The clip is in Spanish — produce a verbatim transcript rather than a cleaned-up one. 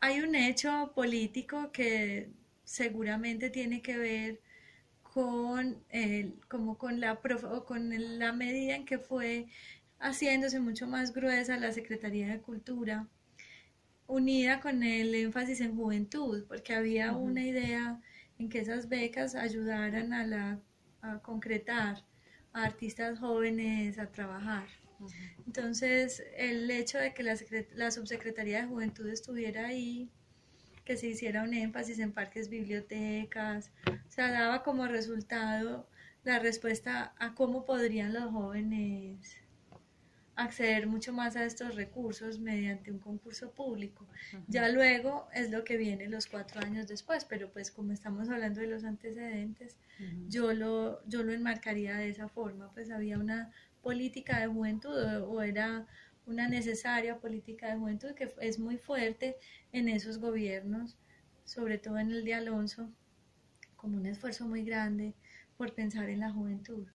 hay un hecho político que seguramente tiene que ver con, el, como con, la, prof- o con el- la medida en que fue haciéndose mucho más gruesa la Secretaría de Cultura, unida con el énfasis en juventud, porque había Ujú. una idea en que esas becas ayudaran a, la, a concretar a artistas jóvenes a trabajar. Entonces, el hecho de que la, la subsecretaría de Juventud estuviera ahí, que se hiciera un énfasis en parques, bibliotecas, o sea, daba como resultado la respuesta a cómo podrían los jóvenes acceder mucho más a estos recursos mediante un concurso público. Ya luego es lo que viene los cuatro años después, pero pues como estamos hablando de los antecedentes, yo lo, yo lo enmarcaría de esa forma, pues había una política de juventud o, o era una necesaria política de juventud que es muy fuerte en esos gobiernos, sobre todo en el de Alonso, como un esfuerzo muy grande por pensar en la juventud.